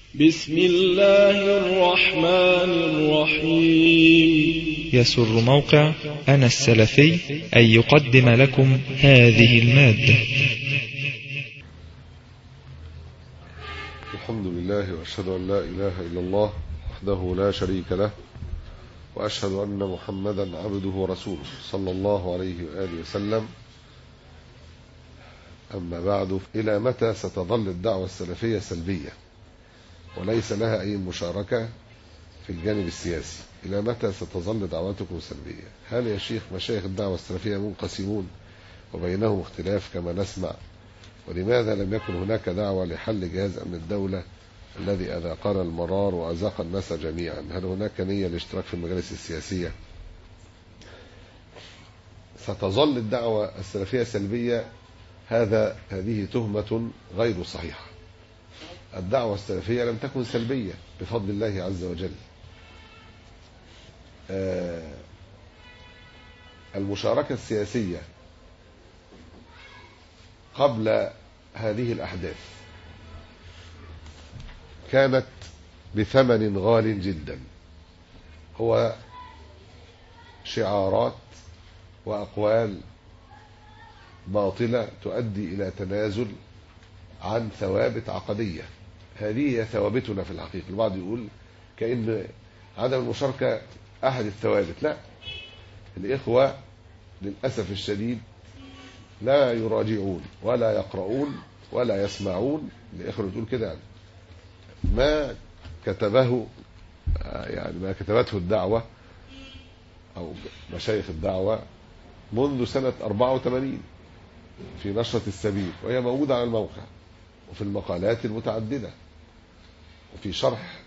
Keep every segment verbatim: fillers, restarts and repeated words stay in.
بسم الله الرحمن الرحيم. يسر موقع أنا السلفي أن يقدم لكم هذه المادة. الحمد لله وأشهد أن لا إله إلا الله وحده لا شريك له، وأشهد أن محمدا عبده ورسوله صلى الله عليه وآله وسلم. أما بعد، إلى متى ستظل الدعوة السلفية سلبية وليس لها أي مشاركة في الجانب السياسي؟ إلى متى ستظل دعوتكم سلبية؟ هل يا شيخ مشايخ الدعوة السلفية منقسمون وبينهم اختلاف كما نسمع؟ ولماذا لم يكن هناك دعوة لحل جهاز أمن الدولة الذي أذاقنا المرار وأذاق الناس جميعا؟ هل هناك نية للاشتراك في المجالس السياسية؟ ستظل الدعوة السلفية سلبية، هذا هذه تهمة غير صحيحة. الدعوة السلفية لم تكن سلبية بفضل الله عز وجل. آه المشاركة السياسية قبل هذه الأحداث كانت بثمن غال جدا، هو شعارات وأقوال باطلة تؤدي إلى تنازل عن ثوابت عقدية. هذه هي ثوابتنا في الحقيقة. البعض يقول كأن عدم المشاركة أحد الثوابت. لا، الإخوة للأسف الشديد لا يراجعون ولا يقرؤون ولا يسمعون. الإخوة بتقول كده يعني ما كتبه يعني ما كتبته الدعوة أو مشايخ الدعوة منذ سنة أربعة وثمانين في نشرة السبيل، وهي موجودة على الموقع وفي المقالات المتعددة وفي شرح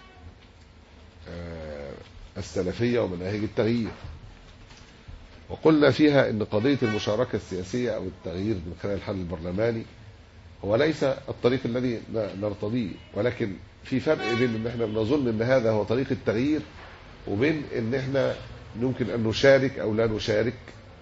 السلفية ومناهج التغيير. وقلنا فيها ان قضية المشاركة السياسية او التغيير من خلال الحل البرلماني هو ليس الطريق الذي نرتضيه، ولكن في فرق بين ان احنا بنظن ان هذا هو طريق التغيير وبين ان احنا يمكن ان نشارك او لا نشارك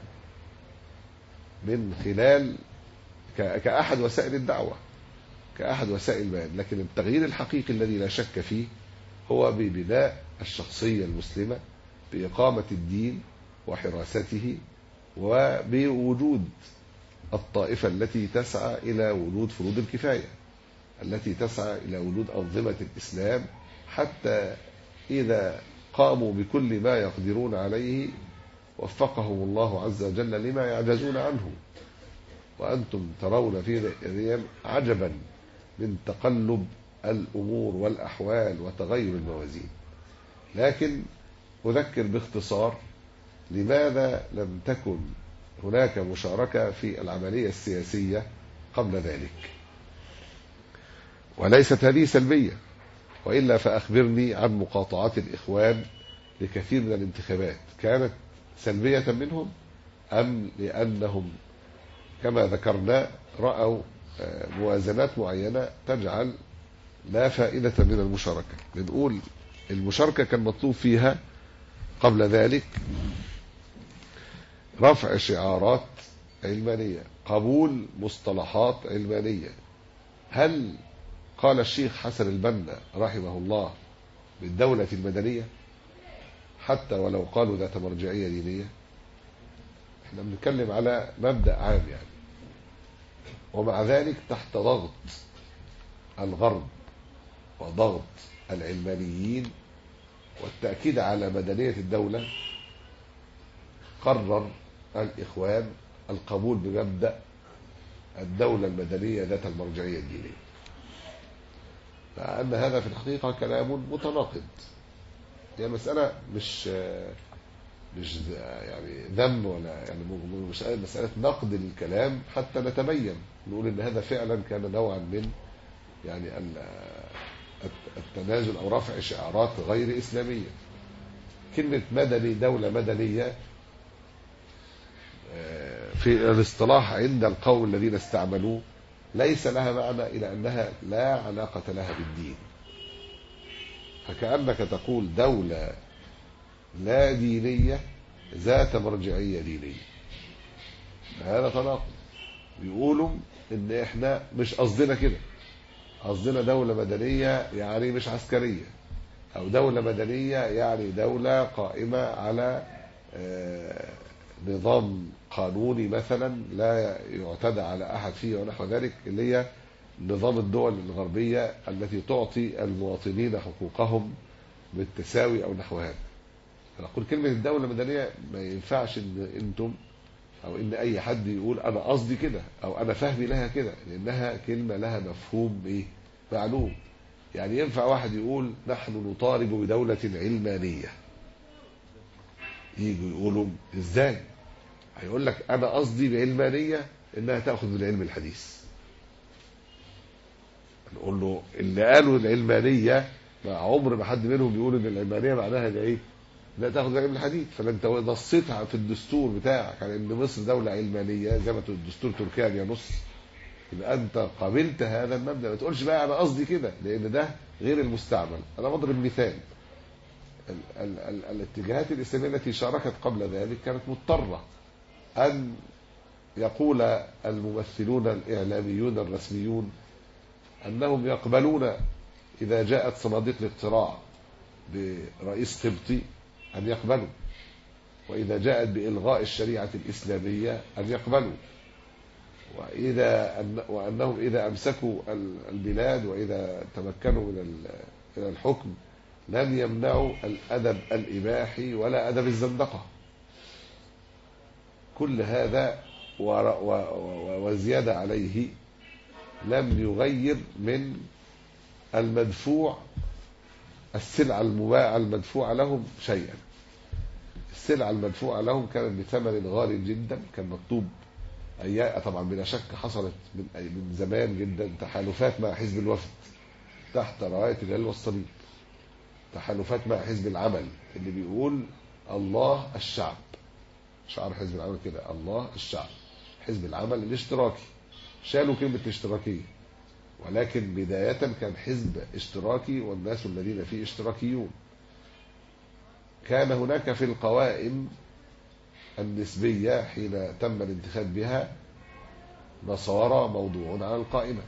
من خلال كأحد وسائل الدعوة، كأحد وسائل البيان. لكن التغيير الحقيقي الذي لا شك فيه هو ببناء الشخصية المسلمة، بإقامة الدين وحراسته، وبوجود الطائفة التي تسعى إلى وجود فروض الكفاية، التي تسعى إلى وجود أنظمة الإسلام، حتى إذا قاموا بكل ما يقدرون عليه وفقهم الله عز وجل لما يعجزون عنه. وأنتم ترون في ذي عجبا من تقلب الأمور والأحوال وتغير الموازين. لكن أذكر باختصار لماذا لم تكن هناك مشاركة في العملية السياسية قبل ذلك، وليست هذه سلبية، وإلا فأخبرني عن مقاطعات الإخوان لكثير من الانتخابات، كانت سلبية منهم أم لأنهم كما ذكرنا رأوا موازنات معينة تجعل لا فائدة من المشاركة؟ بنقول المشاركة كان مطلوب فيها قبل ذلك رفع شعارات علمانية، قبول مصطلحات علمانية. هل قال الشيخ حسن البنا رحمه الله بالدولة المدنية حتى ولو قالوا ذات مرجعية دينية؟ احنا بنتكلم على مبدأ عام يعني. ومع ذلك تحت ضغط الغرب وضغط العلمانيين والتأكيد على مدنية الدولة، قرر الإخوان القبول بمبدأ الدولة المدنية ذات المرجعية الدينية، مع أن هذا في الحقيقة كلام متناقض. هي يعني مسألة مش مش يعني ذم ولا يعني مش مسألة نقد للكلام حتى نتبين، نقول إن هذا فعلا كان نوعا من يعني التنازل أو رفع شعارات غير إسلامية. كلمة مدني، دولة مدنية في الاصطلاح عند القوم الذين استعملوه ليس لها معنى إلى أنها لا علاقة لها بالدين، فكأنك تقول دولة لا دينية ذات مرجعية دينية. هذا تناقض. بيقولوا إن إحنا مش قصدنا كده، قصدنا دولة مدنية يعني مش عسكرية، أو دولة مدنية يعني دولة قائمة على نظام قانوني مثلا لا يعتدى على أحد فيه ونحو ذلك، اللي هي نظام الدول الغربية التي تعطي المواطنين حقوقهم بالتساوي أو نحو هذا. فنقول كلمة الدولة المدنية ما ينفعش إن أنتم أو إن أي حد يقول أنا قصدي كده أو أنا فهمي لها كده، لأنها كلمة لها مفهوم إيه؟ معلوم. يعني ينفع واحد يقول نحن نطالب بدولة علمانية، يجوا يقولوا إزاي؟ هيقول لك أنا قصدي بعلمانية إنها تأخذ من العلم الحديث. نقول له اللي قالوا العلمانية ما عمر ما حد منهم بيقول إن العلمانية معناها ده إيه؟ لا تاخذ من العلم الحديث. فانت نصيتها في الدستور بتاعك على ان مصر دوله علمانيه زي ما الدستور تركيا بينص، يبقى انت قابلت هذا المبدا. ما تقولش بقى انا قصدي كده، لان ده غير المستعمل. انا بضرب مثال، ال ال ال الاتجاهات الاسلاميه التي شاركت قبل ذلك كانت مضطره ان يقول الممثلون الاعلاميون الرسميون انهم يقبلون اذا جاءت صناديق الاقتراع برئيس قبطي أن يقبلوا، وإذا جاءت بإلغاء الشريعة الإسلامية أن يقبلوا، وإذا أن وأنهم إذا أمسكوا البلاد وإذا تمكنوا من الحكم لن يمنعوا الأدب الإباحي ولا أدب الزندقة. كل هذا وزيادة عليه لم يغير من المدفوع السلعة المباعة المدفوعة لهم شيئا. السلعة المدفوعة لهم كانت بثمن غالي جدا، كان مطلوب أي طبعا بلا شك حصلت من من زمان جدا تحالفات مع حزب الوفد تحت راية الهلال والصليب، تحالفات مع حزب العمل اللي بيقول الله الشعب، شعار حزب العمل كده الله الشعب. حزب العمل الاشتراكي شالوا كلمة الاشتراكية، ولكن بداية كان حزب اشتراكي والناس الذين فيه اشتراكيون. كان هناك في القوائم النسبية حين تم الانتخاب بها نصارى موضوع على القائمة.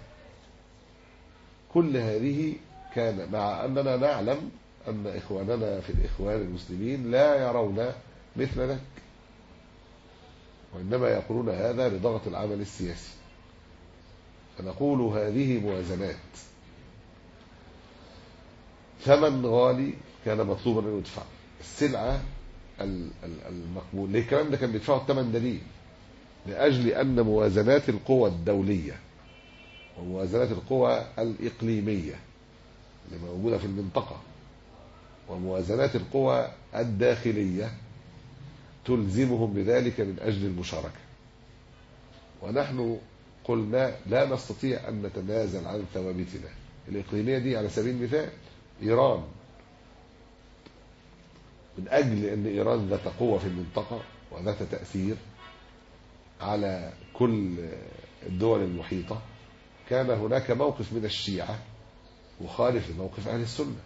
كل هذه كان مع أننا نعلم أن إخواننا في الإخوان المسلمين لا يرون مثل ذلك، وإنما يقولون هذا لضغط العمل السياسي. فنقول هذه موازنات، ثمن غالي كان مطلوبا أن يدفع. السلعة المقبول ليه الكلام ده كان بيدفعوا الثمن دليل لأجل أن موازنات القوى الدولية وموازنات القوى الإقليمية اللي موجودة في المنطقة وموازنات القوى الداخلية تلزمهم بذلك من أجل المشاركة. ونحن قلنا لا نستطيع أن نتنازل عن ثوابتنا الإقليمية دي. على سبيل المثال إيران، من أجل أن إيران ذات قوة في المنطقة وذات تأثير على كل الدول المحيطة، كان هناك موقف من الشيعة مخالف لموقف أهل السنة،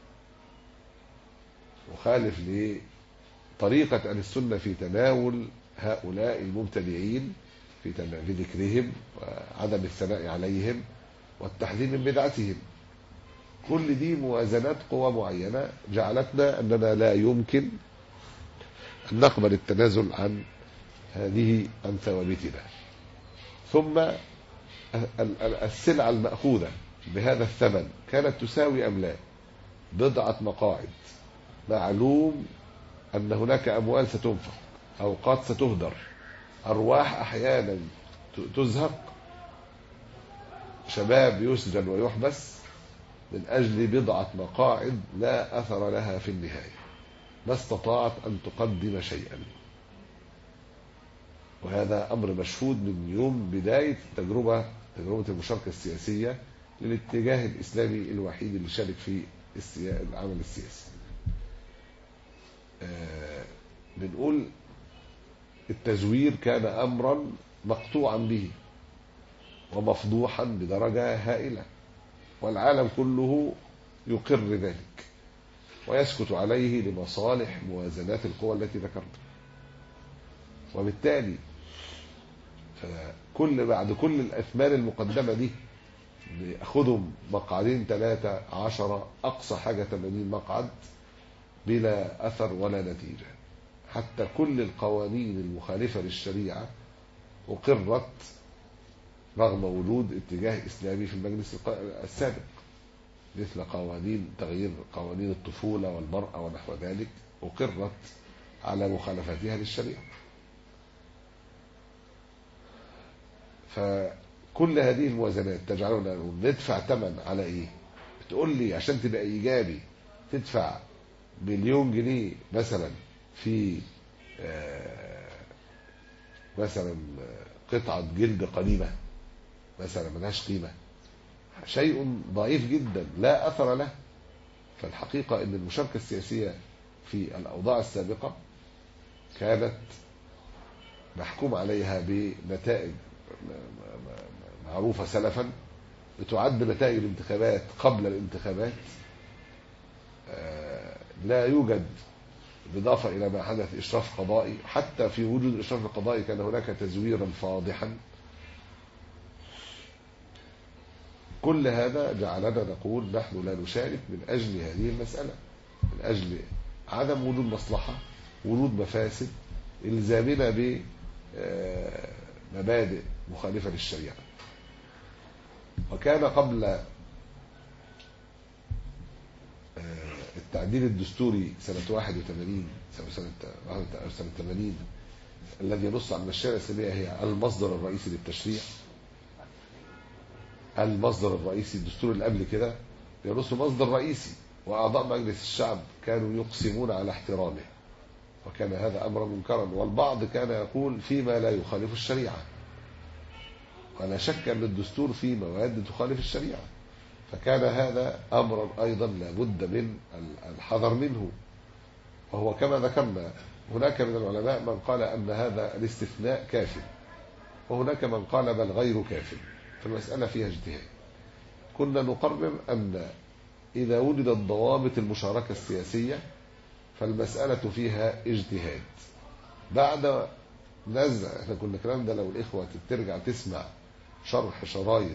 مخالف لطريقة أهل السنة في تناول هؤلاء المبتدعين، في في ذكرهم وعدم الثناء عليهم والتحذير من بدعتهم. كل دي موازنات قوى معينة جعلتنا أننا لا يمكن أن نقبل التنازل عن هذه عن ثوابتنا. ثم السلعة المأخوذة بهذا الثمن كانت تساوي أم لا؟ بضعة مقاعد، معلوم أن هناك أموال ستنفق، أوقات ستهدر، أرواح أحيانا تزهق، شباب يسجن ويحبس من أجل بضعة مقاعد لا أثر لها في النهاية، ما استطاعت أن تقدم شيئا. وهذا أمر مشهود من يوم بداية تجربة تجربة المشاركة السياسية للاتجاه الإسلامي الوحيد اللي شارك في العمل السياسي. آه بنقول التزوير كان أمرا مقطوعا به ومفضوحا بدرجة هائلة، والعالم كله يقر ذلك ويسكت عليه لمصالح موازنات القوى التي ذكرتها. وبالتالي فكل بعد كل الأثمان المقدمة دي خدهم مقعدين ثلاثة عشرة أقصى حاجة ثمانين مقعد بلا أثر ولا نتيجة. حتى كل القوانين المخالفة للشريعة أقرت رغم وجود اتجاه إسلامي في المجلس السابق، مثل قوانين تغيير قوانين الطفولة والمرأة ونحو ذلك، أقرت على مخالفتها للشريعة. فكل هذه الموازنات تجعلنا ندفع ثمن على إيه؟ بتقول لي عشان تبقى إيجابي تدفع مليون جنيه مثلا في مثلا قطعة جلد قديمة مثلا ملهاش قيمة، شيء ضعيف جدا لا أثر له. فالحقيقة أن المشاركة السياسية في الأوضاع السابقة كانت محكوم عليها بنتائج معروفة سلفا، بتعد نتائج الانتخابات قبل الانتخابات. لا يوجد، بالإضافة إلى ما حدث إشراف قضائي، حتى في وجود الإشراف القضائي كان هناك تزويرا فاضحا. كل هذا جعلنا نقول نحن لا نشارك من أجل هذه المسألة، من أجل عدم وجود مصلحة، وجود مفاسد، إلزامنا بمبادئ مخالفة للشريعة. وكان قبل التعديل الدستوري سنة واحد وثمانين سنة سنة ثمانين الذي ينص على الشريعة الإسلامية هي المصدر الرئيسي للتشريع. المصدر الرئيسي، الدستور اللي قبل كده ينص مصدر رئيسي، وأعضاء مجلس الشعب كانوا يقسمون على احترامه، وكان هذا أمر منكرا. والبعض كان يقول فيما لا يخالف الشريعة، ولا شك أن الدستور فيه مواد تخالف الشريعة، فكان هذا أمرا أيضا لابد من الحذر منه. وهو كما ذكرنا هناك من العلماء من قال أن هذا الاستثناء كافٍ، وهناك من قال بل غير كافٍ، فالمسألة فيها اجتهاد. كنا نقرر أن إذا وجدت ضوابط المشاركة السياسية فالمسألة فيها اجتهاد. بعد نزع، احنا كنا الكلام ده لو الإخوة ترجع تسمع شرح شرايط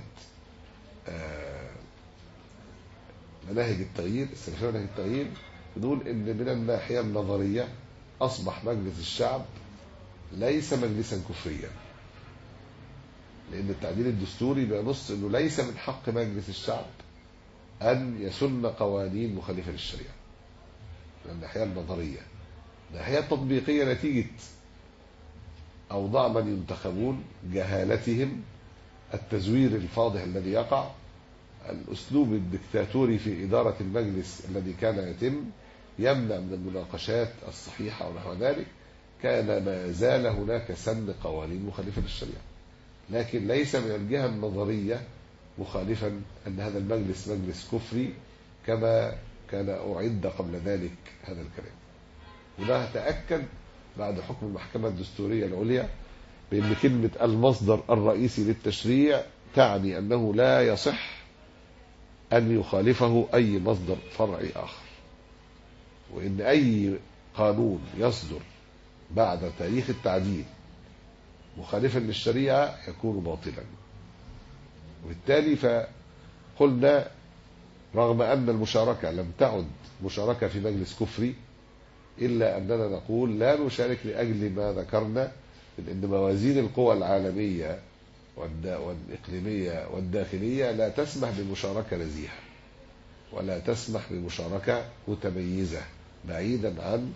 مناهج التغيير السلفية، مناهج التغيير، نقول ان من الناحية النظرية اصبح مجلس الشعب ليس مجلسا كفريا، لان التعديل الدستوري بينص انه ليس من حق مجلس الشعب ان يسن قوانين مخالفة للشريعة. من الناحية النظرية. الناحية التطبيقية نتيجة اوضاع من ينتخبون، جهالتهم، التزوير الفاضح الذي يقع، الأسلوب الدكتاتوري في إدارة المجلس الذي كان يتم يمنع من المناقشات الصحيحة ونحو ذلك، كان ما زال هناك سن قوانين مخالفة للشريعة، لكن ليس من الجهة النظرية مخالفا أن هذا المجلس مجلس كفري كما كان أعد قبل ذلك هذا الكلام. وده تأكد بعد حكم المحكمة الدستورية العليا بأن كلمة المصدر الرئيسي للتشريع تعني أنه لا يصح أن يخالفه أي مصدر فرعي آخر، وإن أي قانون يصدر بعد تاريخ التعديل مخالفا للشريعة يكون باطلا. وبالتالي فقلنا رغم أن المشاركة لم تعد مشاركة في مجلس كفري، إلا أننا نقول لا نشارك لأجل ما ذكرنا من أن موازين القوى العالمية والإقليمية والداخلية لا تسمح بمشاركة نزيهة، ولا تسمح بمشاركة متميزة بعيدا عن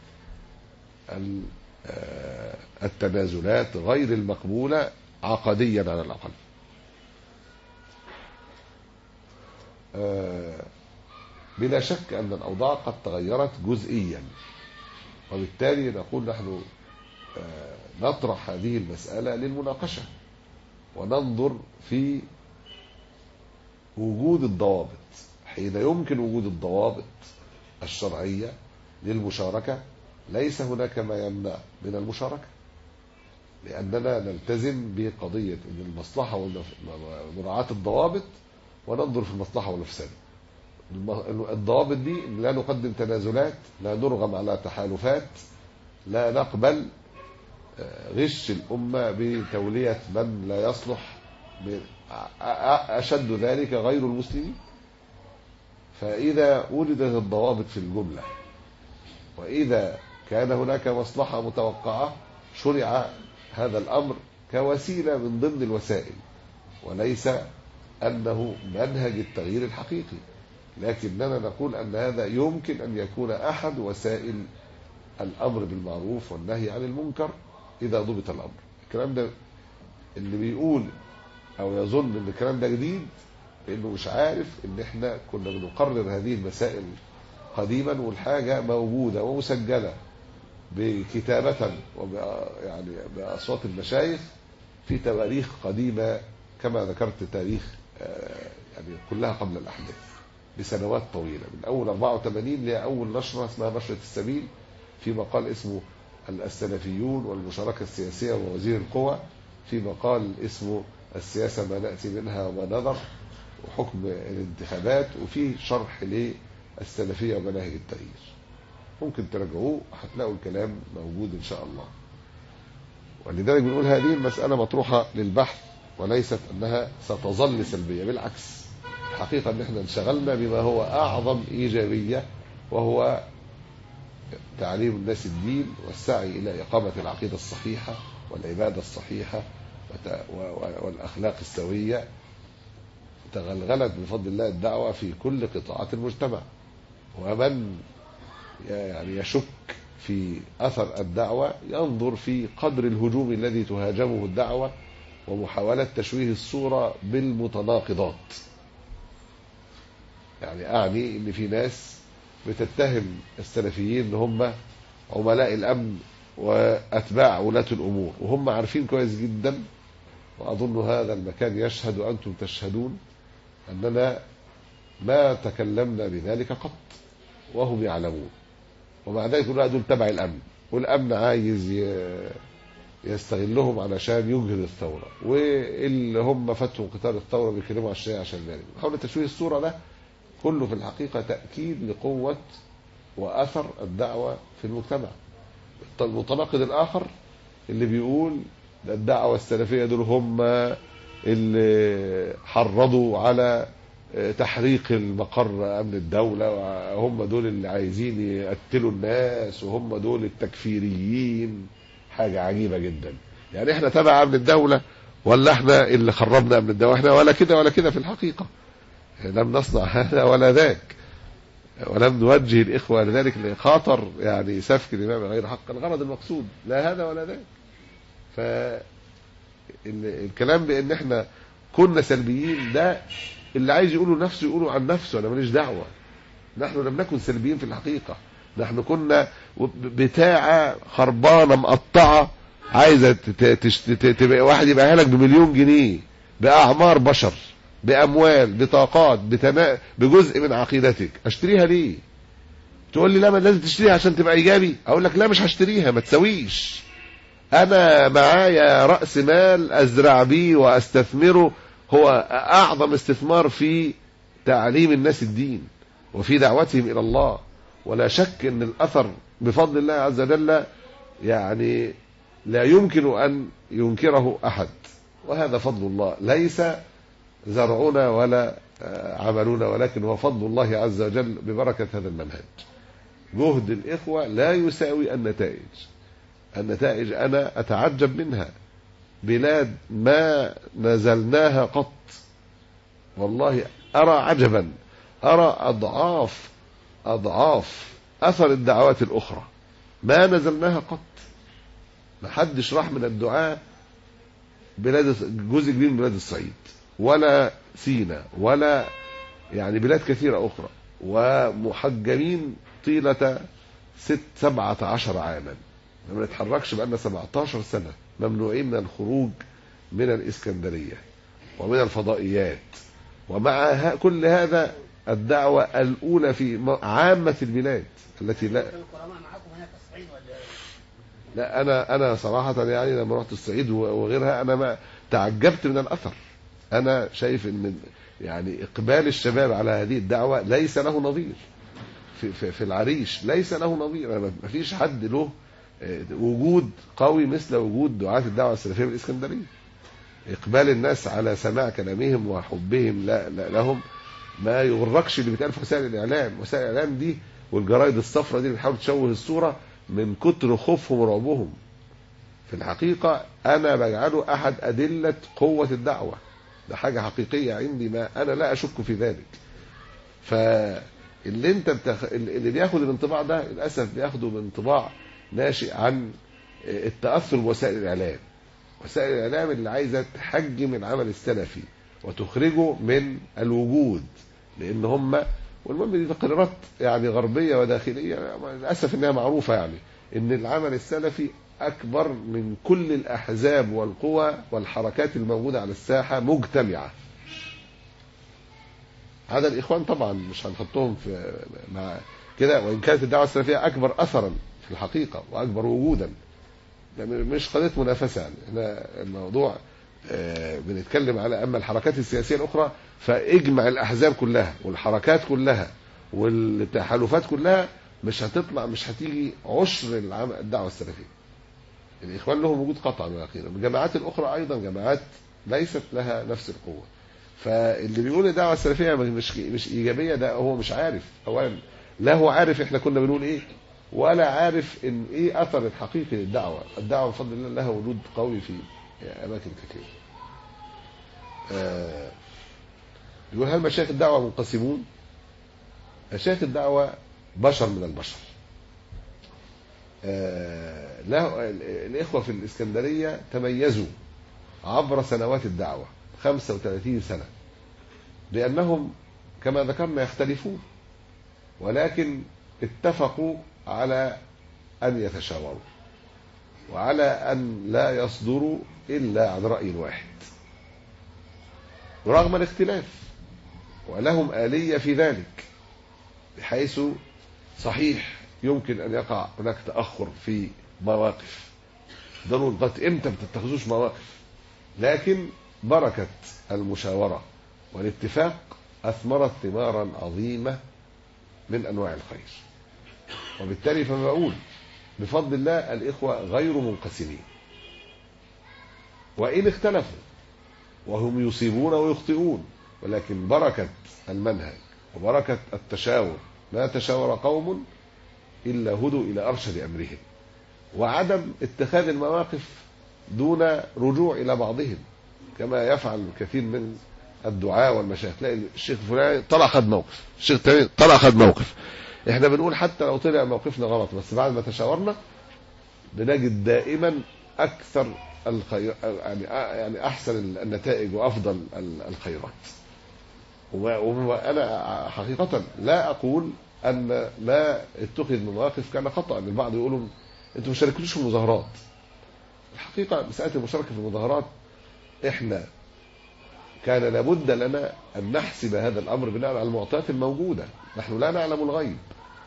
التنازلات غير المقبولة عقديا على الأقل. بلا شك أن الأوضاع قد تغيرت جزئيا، وبالتالي نقول نحن نطرح هذه المسألة للمناقشة، وننظر في وجود الضوابط. حين يمكن وجود الضوابط الشرعية للمشاركة ليس هناك ما يمنع من المشاركة، لأننا نلتزم بقضية أن المصلحة ومراعاة الضوابط، وننظر في المصلحة والمفسدة. الضوابط دي لا نقدم تنازلات، لا نرغم على تحالفات، لا نقبل غش الأمة بتولية من لا يصلح أشد ذلك غير المسلمين. فإذا وجدت الضوابط في الجملة وإذا كان هناك مصلحة متوقعة شرع هذا الأمر كوسيلة من ضمن الوسائل، وليس أنه منهج التغيير الحقيقي، لكننا نقول أن هذا يمكن أن يكون أحد وسائل الأمر بالمعروف والنهي عن المنكر إذا ضبط الأمر. الكلام ده اللي بيقول أو يظن أن الكلام ده جديد لأنه مش عارف أن احنا كنا بنقرر هذه المسائل قديما، والحاجة موجودة ومسجلة بكتابة يعني بأصوات المشايخ في تواريخ قديمة كما ذكرت تاريخ يعني كلها قبل الأحداث بسنوات طويلة، من أول أربعة وثمانين لأول نشرة اسمها نشرة السبيل في مقال اسمه السلفيون والمشاركة السياسية ووزير القوى، في مقال اسمه السياسة ما نأتي منها وما نذر وحكم الانتخابات، وفي شرح للسلفية ومناهج التغيير. ممكن تراجعوه هتلاقوا الكلام موجود إن شاء الله. ولذلك بنقول هذه المسألة مطروحة للبحث وليست أنها ستظل سلبية، بالعكس الحقيقة أن احنا انشغلنا بما هو أعظم إيجابية، وهو تعليم الناس الدين والسعي إلى إقامة العقيدة الصحيحة والعبادة الصحيحة والأخلاق السوية. تغلغلت بفضل الله الدعوة في كل قطاعات المجتمع، ومن يعني يشك في أثر الدعوة ينظر في قدر الهجوم الذي تهاجمه الدعوة ومحاولة تشويه الصورة بالمتناقضات. يعني أعني أن في ناس بتتهم السلفيين أن هم عملاء الأمن وأتباع ولاة الأمور، وهم عارفين كويس جدا، وأظن هذا المكان يشهد وأنتم تشهدون أننا ما تكلمنا بذلك قط وهم يعلمون، ومع ذلك يقولوا دول تبع الأمن، والأمن عايز يستغلهم علشان يجهد الثورة، واللي هم فتحوا قتال الثورة بيكلموا على الشيء عشان ذلك. حاول تشويه الصورة ده كله في الحقيقة تأكيد لقوة وأثر الدعوة في المجتمع. المتناقض الآخر اللي بيقول الدعوة السلفية دول هم اللي حرضوا على تحريق المقر أمن الدولة، وهم دول اللي عايزين يقتلوا الناس، وهم دول التكفيريين. حاجة عجيبة جدا. يعني احنا تبع أمن الدولة ولا احنا اللي خربنا أمن الدولة؟ احنا ولا كده ولا كده في الحقيقة، لم نصنع هذا ولا ذاك، ولم نوجه الإخوة لذلك لخاطر يعني سفك الإمام غير حق. الغرض المقصود لا هذا ولا ذاك. فالكلام بأن احنا كنا سلبيين ده اللي عايز يقوله نفسه يقوله عن نفسه، أنا ماليش دعوة. نحن لم نكن سلبيين في الحقيقة، نحن كنا بتاعة خربانة مقطعة عايزة تبقى واحد يبقى لك بمليون جنيه، بأعمار بشر، بأموال، بطاقات، بتنا... بجزء من عقيدتك. اشتريها ليه؟ تقول لي لا ما لازم تشتريها عشان تبقى إيجابي. أقول لك لا مش هشتريها، ما تسويش. أنا معايا رأس مال أزرع بيه وأستثمره، هو أعظم استثمار في تعليم الناس الدين وفي دعوتهم إلى الله. ولا شك أن الأثر بفضل الله عز وجل يعني لا يمكن أن ينكره أحد، وهذا فضل الله، ليس زرعنا ولا عملنا، ولكن هو فضل الله عز وجل ببركة هذا المنهج. جهد الإخوة لا يساوي النتائج. النتائج أنا أتعجب منها، بلاد ما نزلناها قط، والله أرى عجبا، أرى أضعاف أضعاف أثر الدعوات الأخرى ما نزلناها قط. ما حدش راح من الدعاء بلاد جزء كبير من بلاد الصعيد ولا سينا ولا يعني بلاد كثيرة أخرى، ومحجمين طيلة ست سبعة عشر عاما، ما نتحركش بقالنا سبعة عشر سنة، ممنوعين من الخروج من الإسكندرية ومن الفضائيات. ومع كل هذا الدعوة الأولى في عامة البلاد التي لا لا أنا أنا صراحة يعني لما رحت الصعيد وغيرها أنا ما تعجبت من الأثر. أنا شايف إن يعني إقبال الشباب على هذه الدعوة ليس له نظير في في, في العريش، ليس له نظير. ما فيش حد له وجود قوي مثل وجود دعاة الدعوة السلفية بالإسكندرية. إقبال الناس على سماع كلامهم وحبهم لا لا لهم ما يغرقش اللي بيتقال في وسائل الإعلام. وسائل الإعلام دي والجرايد الصفراء دي اللي بتحاول تشوه الصورة من كتر خوفهم ورعبهم. في الحقيقة أنا بجعله أحد أدلة قوة الدعوة، ده حاجة حقيقية عندي، ما أنا لا أشك في ذلك. فاللي انت بتخ... اللي بياخد الانطباع ده للأسف بياخده بانطباع ناشئ عن التأثر بوسائل الإعلام. وسائل الإعلام اللي عايزة تحجم العمل السلفي وتخرجه من الوجود، لأن هم والمهم دي تقريرات يعني غربية وداخلية للأسف إنها معروفة، يعني إن العمل السلفي أكبر من كل الأحزاب والقوى والحركات الموجودة على الساحة مجتمعة، هذا الإخوان طبعا مش هنحطهم في مع كده، وإن كانت الدعوة السلفية أكبر أثرا في الحقيقة وأكبر وجودا، مش قضية منافسة. يعني احنا الموضوع اه بنتكلم على أما الحركات السياسية الأخرى فاجمع الأحزاب كلها والحركات كلها والتحالفات كلها مش هتطلع، مش هتيجي عشر الدعوة السلفية. الإخوان لهم وجود قطعا ويقينا، الجماعات الأخرى أيضا جماعات ليست لها نفس القوة. فاللي بيقول الدعوة السلفية مش مش إيجابية ده هو مش عارف، أولا لا هو عارف إحنا كنا بنقول إيه، ولا عارف إن إيه أثر الحقيقي للدعوة. الدعوة بفضل الله لها وجود قوي في أماكن كثيرة. آه يقول هل مشايخ الدعوة منقسمون؟ مشايخ الدعوة بشر من البشر. آه له الإخوة في الإسكندرية تميزوا عبر سنوات الدعوة خمسة وثلاثين سنة لأنهم كما ذكرنا يختلفون، ولكن اتفقوا على أن يتشاوروا وعلى أن لا يصدروا إلا عن رأي واحد رغم الاختلاف، ولهم آلية في ذلك، بحيث صحيح يمكن أن يقع هناك تأخر في مواقف، ضروري لغاية إمتى بتتخذوش مواقف، لكن بركة المشاورة والاتفاق أثمرت ثمارا عظيمة من أنواع الخير. وبالتالي فما بقول بفضل الله الإخوة غير منقسمين، وإن اختلفوا وهم يصيبون ويخطئون، ولكن بركة المنهج وبركة التشاور، ما تشاور قوم إلا هدوا إلى أرشد أمرهم، وعدم اتخاذ المواقف دون رجوع إلى بعضهم كما يفعل كثير من الدعاء والمشايخ. تلاقي الشيخ فلان طلع خد موقف، الشيخ تاني طلع خد موقف. احنا بنقول حتى لو طلع موقفنا غلط، بس بعد ما تشاورنا بنجد دائما أكثر الخير، يعني يعني أحسن النتائج وأفضل الخيرات. وأنا حقيقة لا أقول أن ما اتخذ من مواقف كان خطأ. البعض يقولوا أنتم مش شاركتوش في المظاهرات. الحقيقة مسألة المشاركة في المظاهرات إحنا كان لابد لنا أن نحسب هذا الأمر بناء على المعطيات الموجودة، نحن لا نعلم الغيب،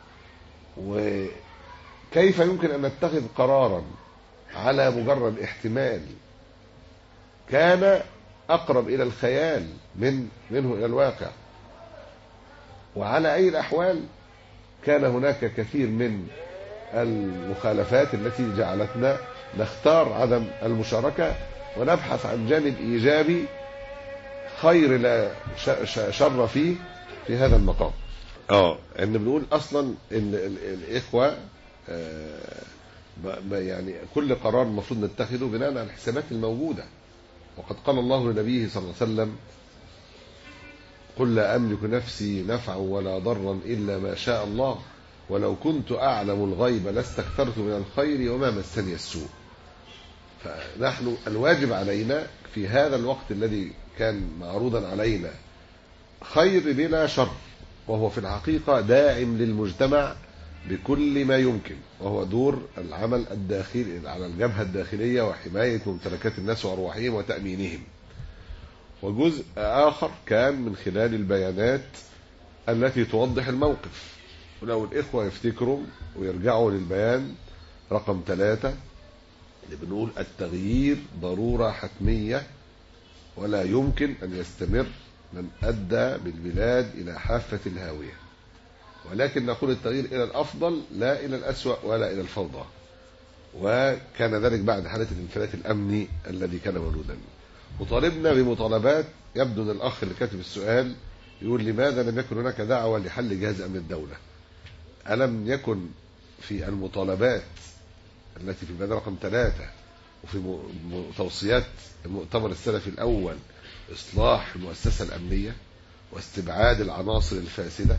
وكيف يمكن أن نتخذ قرارا على مجرد احتمال كان أقرب إلى الخيال من منه إلى الواقع. وعلى أي الأحوال كان هناك كثير من المخالفات التي جعلتنا نختار عدم المشاركة ونبحث عن جانب إيجابي خير لا شر فيه في هذا المقام. اه ان بنقول اصلا ان الاخوه آه يعني كل قرار المفروض نتخذه بناء على الحسابات الموجوده، وقد قال الله لنبيه صلى الله عليه وسلم قل لا املك نفسي نفعا ولا ضرا الا ما شاء الله ولو كنت اعلم الغيب لاستكثرت من الخير وما مسني السوء. فنحن الواجب علينا في هذا الوقت الذي كان معروضا علينا خير بلا شر، وهو في الحقيقة داعم للمجتمع بكل ما يمكن، وهو دور العمل الداخلي على الجبهة الداخلية وحماية ممتلكات الناس وأرواحهم وتأمينهم. وجزء آخر كان من خلال البيانات التي توضح الموقف. ولو الإخوة يفتكروا ويرجعوا للبيان رقم ثلاثة اللي بنقول التغيير ضرورة حتمية ولا يمكن أن يستمر من أدى بالبلاد إلى حافة الهاوية، ولكن نقول التغيير إلى الأفضل لا إلى الأسوأ ولا إلى الفوضى. وكان ذلك بعد حالة الانفلات الأمني الذي كان موجودا. وطالبنا بمطالبات. يبدو ان الاخ اللي كاتب السؤال يقول لماذا لم يكن هناك دعوة لحل جهاز امن الدولة؟ ألم يكن في المطالبات التي في البند رقم ثلاثة وفي توصيات المؤتمر السلفي الأول إصلاح المؤسسة الأمنية واستبعاد العناصر الفاسدة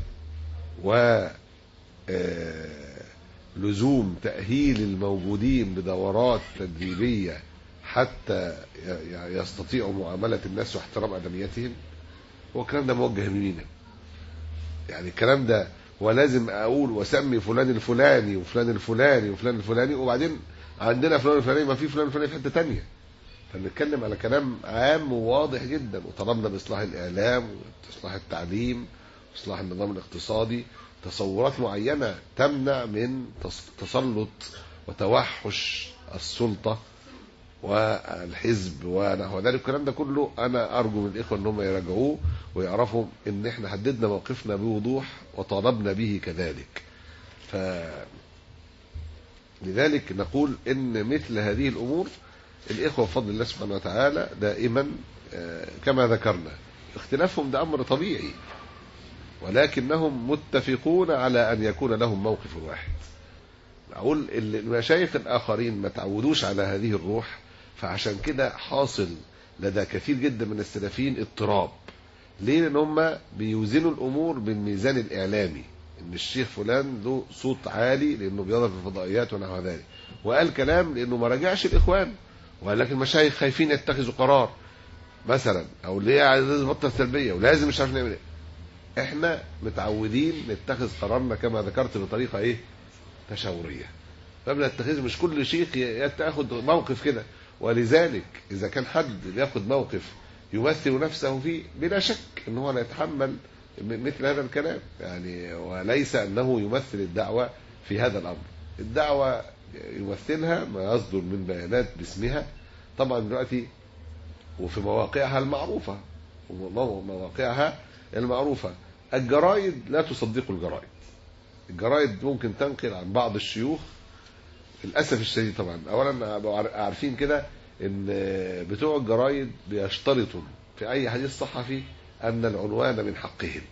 ولزوم تأهيل الموجودين بدورات تدريبية حتى يستطيعوا معاملة الناس واحترام أدميتهم؟ هو الكلام ده موجه لمين؟ يعني الكلام ده ولازم اقول واسمي فلان الفلاني وفلان الفلاني وفلان الفلاني وبعدين عندنا فلان الفلاني ما في فلان الفلاني في حته ثانيه؟ فبنتكلم على كلام عام وواضح جدا. وطلبنا باصلاح الاعلام واصلاح التعليم واصلاح النظام الاقتصادي، تصورات معينه تمنع من تسلط وتوحش السلطه والحزب ونحو ذلك. الكلام ده كله انا ارجو من الاخوه ان هم يراجعوه ويعرفوا ان احنا حددنا موقفنا بوضوح وطالبنا به كذلك. ف لذلك نقول ان مثل هذه الامور الاخوه بفضل الله سبحانه وتعالى دائما كما ذكرنا اختلافهم ده امر طبيعي، ولكنهم متفقون على ان يكون لهم موقف واحد. اقول المشايخ الاخرين ما تعودوش على هذه الروح، فعشان كده حاصل لدى كثير جدا من السلفيين اضطراب. ليه؟ لان هم بيوزنوا الامور بالميزان الاعلامي، ان الشيخ فلان له صوت عالي لانه بيظهر في الفضائيات ونحو ذلك، وقال كلام لانه ما راجعش الاخوان، ولكن المشايخ خايفين يتخذوا قرار مثلا، او ليه عايز يبطل سلبيه ولازم مش عارف نعمل ايه. احنا متعودين نتخذ قرارنا كما ذكرت بطريقه ايه؟ تشاوريه. فبنتخذ مش كل شيخ ياخد موقف كده. ولذلك اذا كان حد بياخد موقف يمثل نفسه فيه بلا شك ان هو لا يتحمل مثل هذا الكلام يعني، وليس انه يمثل الدعوه في هذا الامر. الدعوه يمثلها ما يصدر من بيانات باسمها طبعا دلوقتي وفي مواقعها المعروفه ومواقعها المعروفه. الجرائد لا تصدق الجرائد. الجرائد ممكن تنقل عن بعض الشيوخ للاسف الشديد. طبعا اولا عارفين كده ان بتوع الجرايد بيشترطوا في اي حديث صحفي ان العنوان من حقهم.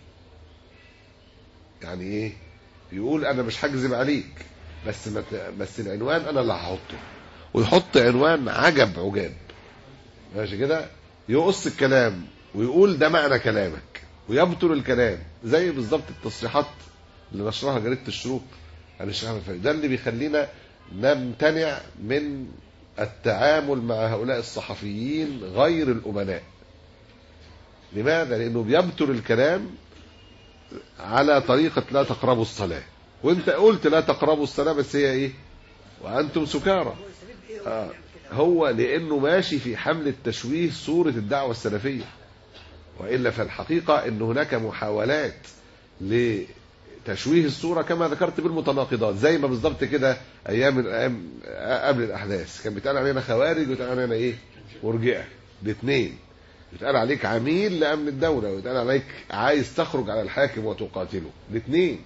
يعني ايه؟ يقول انا مش هكذب عليك بس بس العنوان انا اللي هحطه، ويحط عنوان عجب عجاب ماشي كده، يقص الكلام ويقول ده معنى كلامك ويبطل الكلام، زي بالظبط التصريحات اللي نشرها جريده الشروق عن الشيخ احمد فريد. ده اللي بيخلينا نمتنع من التعامل مع هؤلاء الصحفيين غير الأمناء. لماذا؟ لأنه بيبتر الكلام على طريقة لا تقربوا الصلاة، وانت قلت لا تقربوا الصلاة بس هي ايه؟ وأنتم سكارى. آه. هو لأنه ماشي في حملة تشويه صورة الدعوة السلفية، وإلا فالحقيقة أن هناك محاولات لتشويه الصورة كما ذكرت بالمتناقضات، زي ما بالضبط كده أيام الأيام قبل الأحداث كان بيتقال علينا خوارج ويتقال علينا إيه؟ مرجئة. الاثنين يتقال عليك عميل لأمن الدولة ويتقال عليك عايز تخرج على الحاكم وتقاتله. الاثنين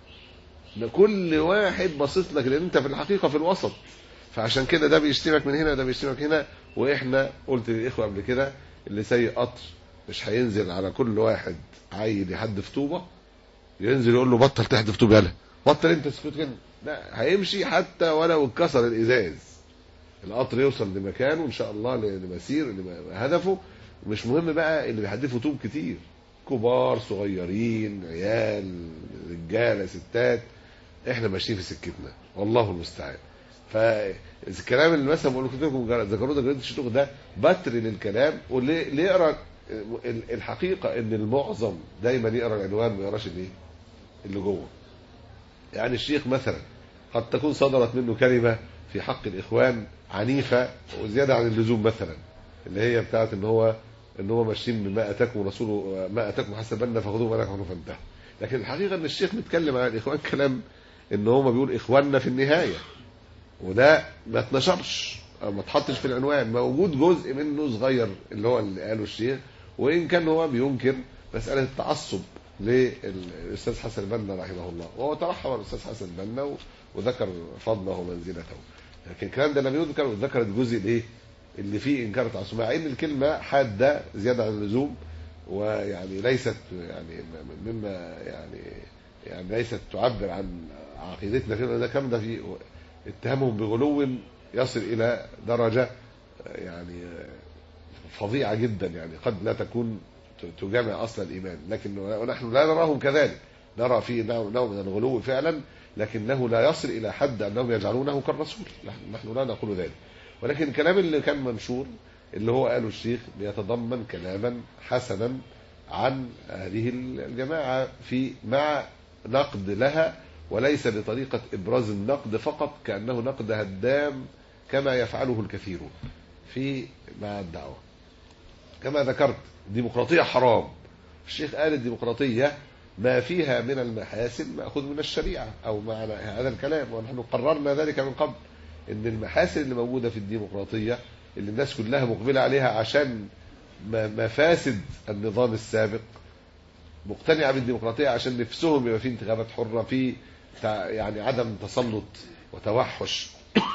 كل واحد باصص لك لأن أنت في الحقيقة في الوسط، فعشان كده ده بيشتمك من هنا وده بيشتمك هنا. وإحنا قلت للإخوة قبل كده اللي سايق قطر مش هينزل على كل واحد عايل يحدف طوبة ينزل يقول له بطل تحدف طوبة، يلا بطل انت سكوت كده. لا، هيمشي حتى ولو اتكسر الإزاز، القطر يوصل لمكانه إن شاء الله لمسير هدفه. مش مهم بقى اللي بيحدفوا طوب كتير، كبار صغيرين عيال رجاله ستات، احنا ماشيين في سكتنا والله المستعان. فالكلام اللي مثلا بقول لكم ذكروا ده جريده الشروق ده بتر للكلام. واللي يقرا الحقيقه ان المعظم دايما يقرا العنوان ما يقراش الايه اللي جوه. يعني الشيخ مثلا قد تكون صدرت منه كلمه في حق الاخوان عنيفه وزياده عن اللزوم، مثلا اللي هي بتاعت ان هو ان هو ماشيين بما اتاكم رسوله ما اتاكم حسبنا فخذوه ما نهاكم فانتهوا. لكن الحقيقه ان الشيخ متكلم عن الاخوان كلام ان هم بيقول اخواننا في النهايه، وده ما اتنشرش او ما اتحطش في العنوان، موجود جزء منه صغير اللي هو اللي قاله الشيخ، وان كان هو بينكر مساله التعصب للاستاذ حسن البنا رحمه الله، وهو ترحم الاستاذ حسن البنا وذكر فضله ومنزلته. لكن الكلام ده لم يذكر، وذكر الجزء الايه اللي فيه انكار التعصب، مع ان الكلمه حاده زياده عن اللزوم، ويعني ليست يعني مما يعني يعني ليست تعبر عن عقيدتنا فيه. ده كم ده في اتهامهم بغلو يصل الى درجه يعني فظيعه جدا، يعني قد لا تكون تجامع اصل الايمان، لكن ونحن لا نراهم كذلك، نرى فيه نوع من الغلو فعلا، لكنه لا يصل الى حد انهم يجعلونه كالرسول، نحن لا نقول ذلك. ولكن الكلام اللي كان منشور اللي هو قاله الشيخ بيتضمن كلاما حسنا عن هذه الجماعه في مع نقد لها، وليس بطريقه ابراز النقد فقط كانه نقد هدام كما يفعله الكثيرون في مع الدعوه. كما ذكرت الديمقراطيه حرام، الشيخ قال الديمقراطيه ما فيها من المحاسن مأخوذ من الشريعه او معنى هذا الكلام، ونحن قررنا ذلك من قبل، ان المحاسن اللي موجوده في الديمقراطيه اللي الناس كلها مقبله عليها عشان مفاسد النظام السابق، مقتنعه بالديمقراطيه عشان نفسهم يبقى في انتخابات حره، في يعني عدم تسلط وتوحش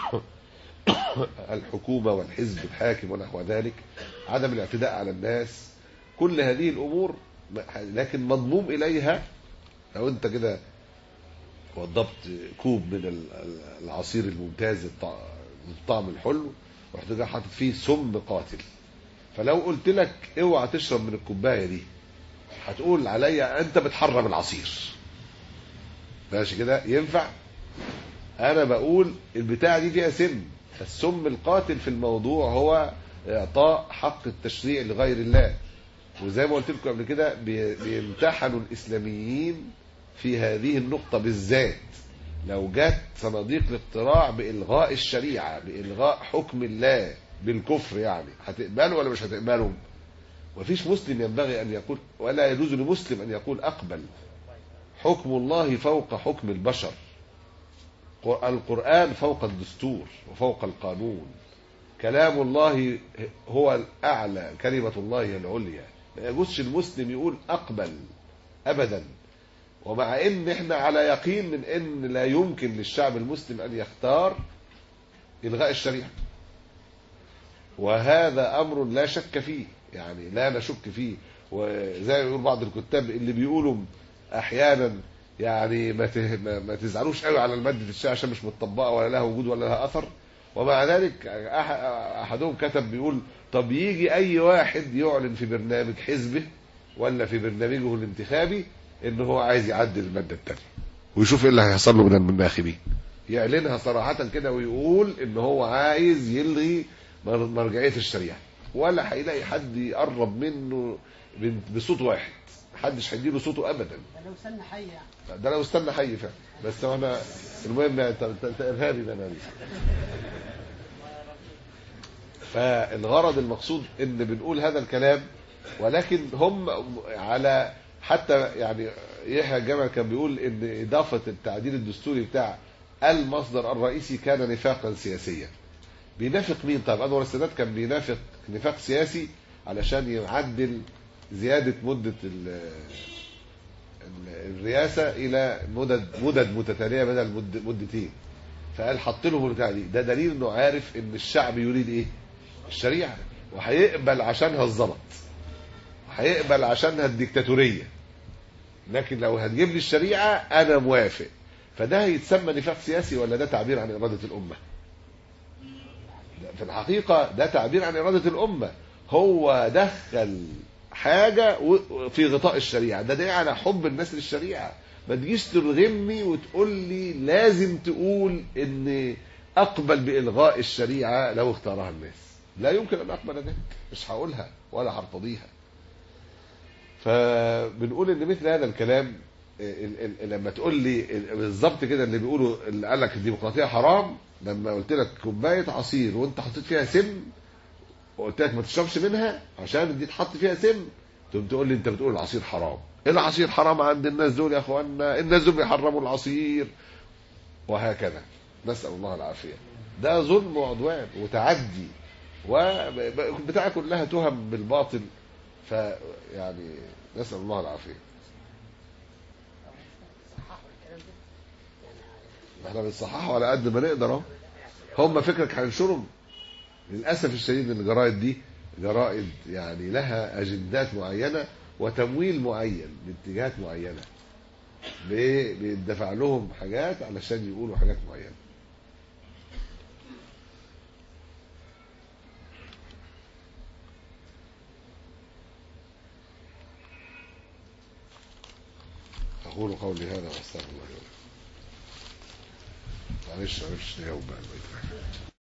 الحكومه والحزب الحاكم ونحو ذلك، عدم الاعتداء على الناس، كل هذه الامور لكن مضموم اليها. لو انت كده وضبط كوب من العصير الممتاز الطعم الحلو ورحت جاي حاطط فيه سم قاتل، فلو قلت لك اوعى تشرب من الكوبايه دي هتقول عليا انت بتحرم العصير، ماشي كده ينفع؟ انا بقول البتاعه دي فيها سم، السم القاتل في الموضوع هو اعطاء حق التشريع لغير الله. وزي ما قلت لكم قبل كده بيمتحنوا الاسلاميين في هذه النقطه بالذات، لو جت صناديق الاقتراع بالغاء الشريعه بالغاء حكم الله بالكفر، يعني هتقبلوا ولا مش هتقبلوا؟ ومفيش مسلم ينبغي ان يقول ولا يجوز لمسلم ان يقول اقبل، حكم الله فوق حكم البشر، القرآن فوق الدستور وفوق القانون، كلام الله هو الأعلى، كلمة الله هي العليا، ما يجوزش المسلم يقول أقبل أبدا. ومع إن إحنا على يقين من إن لا يمكن للشعب المسلم أن يختار إلغاء الشريعة، وهذا أمر لا شك فيه، يعني لا نشك فيه. وزي ما يقول بعض الكتاب اللي بيقولوا أحيانا يعني ما ما تزعلوش قوي على المادة الشريعة عشان مش متطبقة ولا لها وجود ولا لها أثر، ومع ذلك أحدهم كتب بيقول طب يجي أي واحد يعلن في برنامج حزبه ولا في برنامجه الانتخابي إنه هو عايز يعدل المادة التانية ويشوف إيه اللي هيحصل له من المناخبين، يعلنها صراحة كده ويقول إنه هو عايز يلغي مرجعية الشريعة، ولا هيلاقي حد يقرب منه بصوت واحد، محدش هيديله صوته ابدا. ده لو استنى حي يعني. ده لو استنى حي فعلا، بس انا المهم انت انت ارهابي ده انا. فالغرض المقصود ان بنقول هذا الكلام، ولكن هم على حتى يعني يحيى الجمل كان بيقول ان اضافه التعديل الدستوري بتاع المصدر الرئيسي كان نفاقا سياسيا. بينافق مين؟ طيب انور السادات كان بينافق نفاق سياسي علشان يعدل زيادة مدة الرئاسة إلى مدد مدد متتالية بدل مد مدتين، فقال حط لهم البتاع دي، ده دليل إنه عارف إن الشعب يريد إيه؟ الشريعة، وهيقبل عشانها الزلط، هيقبل عشانها الديكتاتورية، لكن لو هتجيب لي الشريعة أنا موافق. فده هيتسمى نفاق سياسي ولا ده تعبير عن إرادة الأمة؟ في الحقيقة ده تعبير عن إرادة الأمة، هو دخل حاجة في غطاء الشريعة، ده دليل على حب الناس للشريعة. ما تجيش ترغمني وتقول لي لازم تقول ان اقبل بإلغاء الشريعة لو اختارها الناس، لا يمكن ان اقبل ذلك، مش هقولها ولا هرتضيها. فبنقول ان مثل هذا الكلام لما تقول لي بالظبط كده اللي بيقولوا اللي قال لك الديمقراطية حرام، لما قلت لك كوباية عصير وانت حطيت فيها سم وقلت لك ما تشربش منها عشان دي تحط فيها سم، تقوم تقول لي انت بتقول العصير حرام. ايه العصير حرام عند الناس دول يا اخوانا؟ الناس دول بيحرموا العصير، وهكذا نسأل الله العافية. ده ظلم وعدوان وتعدي وبتاع كلها تهم بالباطل، فيعني نسأل الله العافية. احنا بنصححه على قد ما نقدر اهو. هم فكرك هنشرهم؟ للاسف الشديد ان الجرائد دي جرائد يعني لها اجندات معينه وتمويل معين لاتجاهات معينه، بيدفع لهم حاجات علشان يقولوا حاجات معينه. أقول قولي هذا وأستغفر الله لي ولكم. معلش معلش نجاوب بقى.